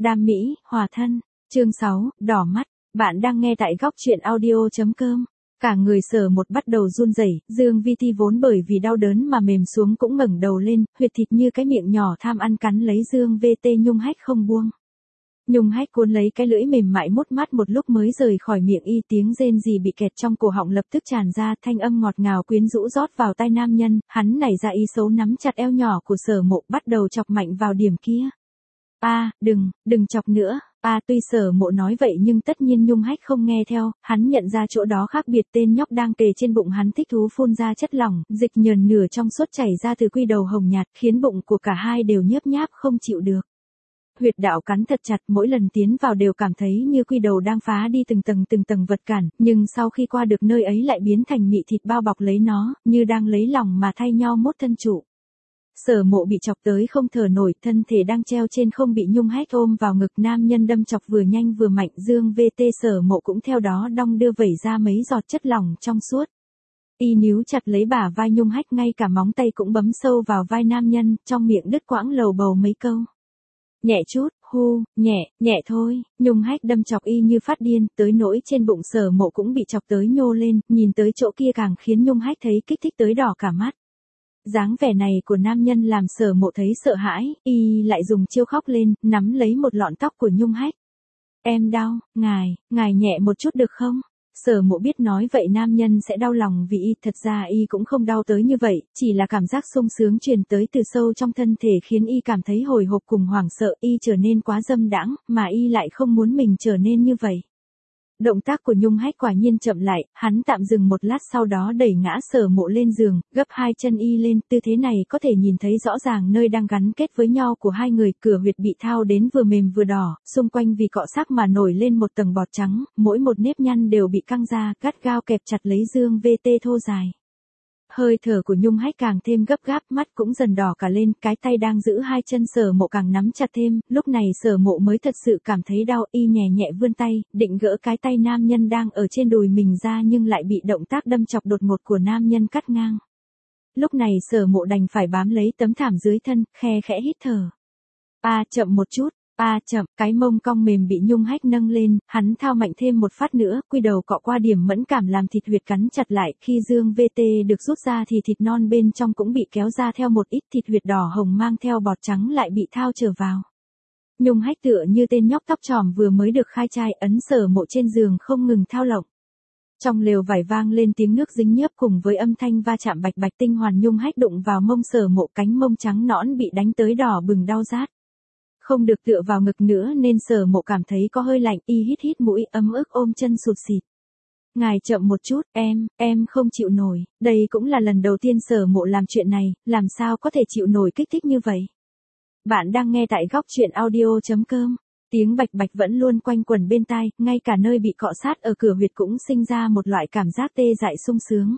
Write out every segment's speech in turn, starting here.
Đam mỹ, hòa thân. Chương 6, đỏ mắt. Bạn đang nghe tại góc truyện audio.com. Cả người Sở Một bắt đầu run rẩy, Dương Vi Ti vốn bởi vì đau đớn mà mềm xuống cũng ngẩng đầu lên, huyệt thịt như cái miệng nhỏ tham ăn cắn lấy Dương VT Nhung Hách không buông. Nhung Hách cuốn lấy cái lưỡi mềm mại mốt mát một lúc mới rời khỏi miệng y, tiếng rên rỉ bị kẹt trong cổ họng lập tức tràn ra, thanh âm ngọt ngào quyến rũ rót vào tai nam nhân, hắn nảy ra ý xấu nắm chặt eo nhỏ của Sở Mộ bắt đầu chọc mạnh vào điểm kia. Đừng chọc nữa. Tuy Sở Mộ nói vậy nhưng tất nhiên Nhung Hách không nghe theo, hắn nhận ra chỗ đó khác biệt, tên nhóc đang kề trên bụng hắn thích thú phun ra chất lỏng, dịch nhờn nửa trong suốt chảy ra từ quy đầu hồng nhạt, khiến bụng của cả hai đều nhớp nháp không chịu được. Huyệt đạo cắn thật chặt, mỗi lần tiến vào đều cảm thấy như quy đầu đang phá đi từng tầng vật cản, nhưng sau khi qua được nơi ấy lại biến thành mị thịt bao bọc lấy nó, như đang lấy lòng mà thay nhau mốt thân trụ. Sở Mộ bị chọc tới không thở nổi, thân thể đang treo trên không bị Nhung Hách ôm vào ngực, nam nhân đâm chọc vừa nhanh vừa mạnh, Dương VT Sở Mộ cũng theo đó đong đưa vẩy ra mấy giọt chất lỏng trong suốt. Y níu chặt lấy bả vai Nhung Hách, ngay cả móng tay cũng bấm sâu vào vai nam nhân, trong miệng đứt quãng lầu bầu mấy câu. Nhẹ chút, nhẹ thôi. Nhung Hách đâm chọc y như phát điên, tới nỗi trên bụng Sở Mộ cũng bị chọc tới nhô lên, nhìn tới chỗ kia càng khiến Nhung Hách thấy kích thích tới đỏ cả mắt. Dáng vẻ này của nam nhân làm Sở Mộ thấy sợ hãi, y lại dùng chiêu khóc lên, nắm lấy một lọn tóc của Nhung Hách. Em đau, ngài nhẹ một chút được không? Sở Mộ biết nói vậy nam nhân sẽ đau lòng vì y, thật ra y cũng không đau tới như vậy, chỉ là cảm giác sung sướng truyền tới từ sâu trong thân thể khiến y cảm thấy hồi hộp cùng hoảng sợ, y trở nên quá dâm đãng, mà y lại không muốn mình trở nên như vậy. Động tác của Nhung Hách quả nhiên chậm lại, hắn tạm dừng một lát sau đó đẩy ngã Sở Mộ lên giường, gấp hai chân y lên, tư thế này có thể nhìn thấy rõ ràng nơi đang gắn kết với nhau của hai người, cửa huyệt bị thao đến vừa mềm vừa đỏ, xung quanh vì cọ xát mà nổi lên một tầng bọt trắng, mỗi một nếp nhăn đều bị căng ra, gắt gao kẹp chặt lấy Dương VT thô dài. Hơi thở của Nhung Hách càng thêm gấp gáp, mắt cũng dần đỏ cả lên, cái tay đang giữ hai chân Sở Mộ càng nắm chặt thêm, lúc này Sở Mộ mới thật sự cảm thấy đau, y nhẹ vươn tay, định gỡ cái tay nam nhân đang ở trên đùi mình ra nhưng lại bị động tác đâm chọc đột ngột của nam nhân cắt ngang. Lúc này Sở Mộ đành phải bám lấy tấm thảm dưới thân, khe khẽ hít thở. Chậm một chút. Chậm, cái mông cong mềm bị Nhung Hách nâng lên, hắn thao mạnh thêm một phát nữa, quy đầu cọ qua điểm mẫn cảm làm thịt huyệt cắn chặt lại, khi Dương VT được rút ra thì thịt non bên trong cũng bị kéo ra theo một ít, thịt huyệt đỏ hồng mang theo bọt trắng lại bị thao trở vào. Nhung Hách tựa như tên nhóc tóc tròm vừa mới được khai trai, ấn Sở Mộ trên giường không ngừng thao lộng. Trong lều vải vang lên tiếng nước dính nhớp cùng với âm thanh va chạm bạch bạch, tinh hoàn Nhung Hách đụng vào mông Sở Mộ, cánh mông trắng nõn bị đánh tới đỏ bừng đau rát. Không được tựa vào ngực nữa nên Sở Mộ cảm thấy có hơi lạnh, y hít mũi, ấm ức ôm chân sụt sịt. Ngài chậm một chút, em không chịu nổi, đây cũng là lần đầu tiên Sở Mộ làm chuyện này, làm sao có thể chịu nổi kích thích như vậy. Bạn đang nghe tại góc truyện audio.com, tiếng bạch bạch vẫn luôn quanh quẩn bên tai, ngay cả nơi bị cọ sát ở cửa huyệt cũng sinh ra một loại cảm giác tê dại sung sướng.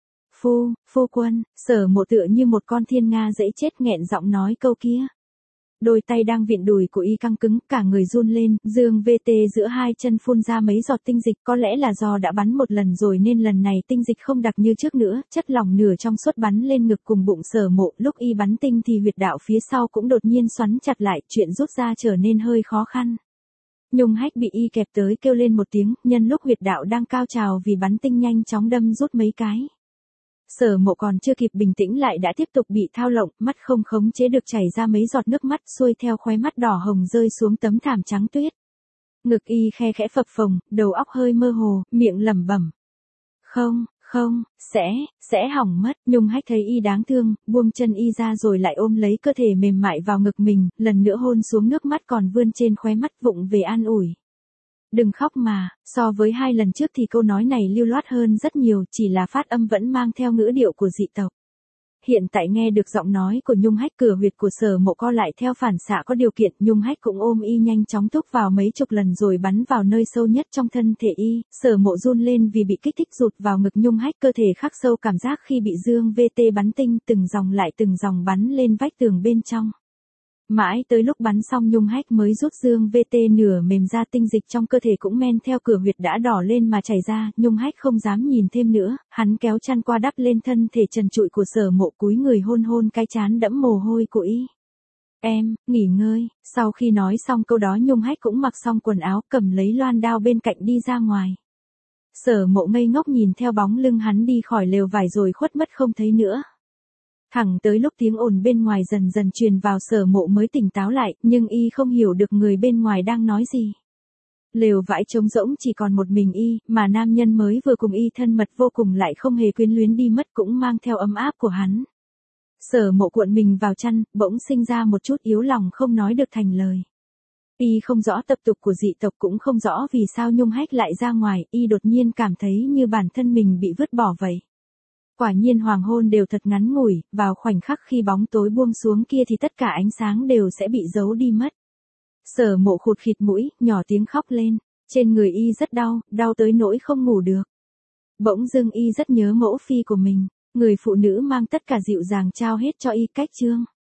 Phu quân, Sở Mộ tựa như một con thiên nga dẫy chết nghẹn giọng nói câu kia. Đôi tay đang vịn đùi của y căng cứng, cả người run lên, Dương VT giữa hai chân phun ra mấy giọt tinh dịch, có lẽ là do đã bắn một lần rồi nên lần này tinh dịch không đặc như trước nữa, chất lỏng nửa trong suốt bắn lên ngực cùng bụng Sở Mộ, lúc y bắn tinh thì huyệt đạo phía sau cũng đột nhiên xoắn chặt lại, chuyện rút ra trở nên hơi khó khăn. Nhung Hách bị y kẹp tới kêu lên một tiếng, nhân lúc huyệt đạo đang cao trào vì bắn tinh nhanh chóng đâm rút mấy cái. Sở Mộ còn chưa kịp bình tĩnh lại đã tiếp tục bị thao lộng, mắt không khống chế được chảy ra mấy giọt nước mắt xuôi theo khóe mắt đỏ hồng rơi xuống tấm thảm trắng tuyết. Ngực y khe khẽ phập phồng, đầu óc hơi mơ hồ, miệng lẩm bẩm. Không, sẽ hỏng mất. Nhung Hách thấy y đáng thương, buông chân y ra rồi lại ôm lấy cơ thể mềm mại vào ngực mình, lần nữa hôn xuống, nước mắt còn vươn trên khóe mắt, vụng về an ủi. Đừng khóc mà, so với hai lần trước thì câu nói này lưu loát hơn rất nhiều, chỉ là phát âm vẫn mang theo ngữ điệu của dị tộc. Hiện tại nghe được giọng nói của Nhung Hách, cửa huyệt của Sở Mộ co lại theo phản xạ có điều kiện, Nhung Hách cũng ôm y nhanh chóng thúc vào mấy chục lần rồi bắn vào nơi sâu nhất trong thân thể y, Sở Mộ run lên vì bị kích thích, rụt vào ngực Nhung Hách, cơ thể khắc sâu cảm giác khi bị Dương VT bắn tinh, từng dòng lại từng dòng bắn lên vách tường bên trong. Mãi tới lúc bắn xong Nhung Hách mới rút Dương VT nửa mềm ra, tinh dịch trong cơ thể cũng men theo cửa huyệt đã đỏ lên mà chảy ra, Nhung Hách không dám nhìn thêm nữa, hắn kéo chăn qua đắp lên thân thể trần trụi của Sở Mộ, cúi người hôn cái trán đẫm mồ hôi của y. Em, nghỉ ngơi. Sau khi nói xong câu đó Nhung Hách cũng mặc xong quần áo, cầm lấy loan đao bên cạnh đi ra ngoài. Sở Mộ ngây ngốc nhìn theo bóng lưng hắn đi khỏi lều vải rồi khuất mất không thấy nữa. Thẳng tới lúc tiếng ồn bên ngoài dần dần truyền vào Sở Mộ mới tỉnh táo lại, nhưng y không hiểu được người bên ngoài đang nói gì. Lều vải trống rỗng chỉ còn một mình y, mà nam nhân mới vừa cùng y thân mật vô cùng lại không hề quyến luyến đi mất cũng mang theo ấm áp của hắn. Sở Mộ cuộn mình vào chăn, bỗng sinh ra một chút yếu lòng không nói được thành lời. Y không rõ tập tục của dị tộc cũng không rõ vì sao Nhung Hách lại ra ngoài, y đột nhiên cảm thấy như bản thân mình bị vứt bỏ vậy. Quả nhiên hoàng hôn đều thật ngắn ngủi, vào khoảnh khắc khi bóng tối buông xuống kia thì tất cả ánh sáng đều sẽ bị giấu đi mất. Sở Mộ khụt khịt mũi, nhỏ tiếng khóc lên, trên người y rất đau, đau tới nỗi không ngủ được. Bỗng dưng y rất nhớ mẫu phi của mình, người phụ nữ mang tất cả dịu dàng trao hết cho y cách chương.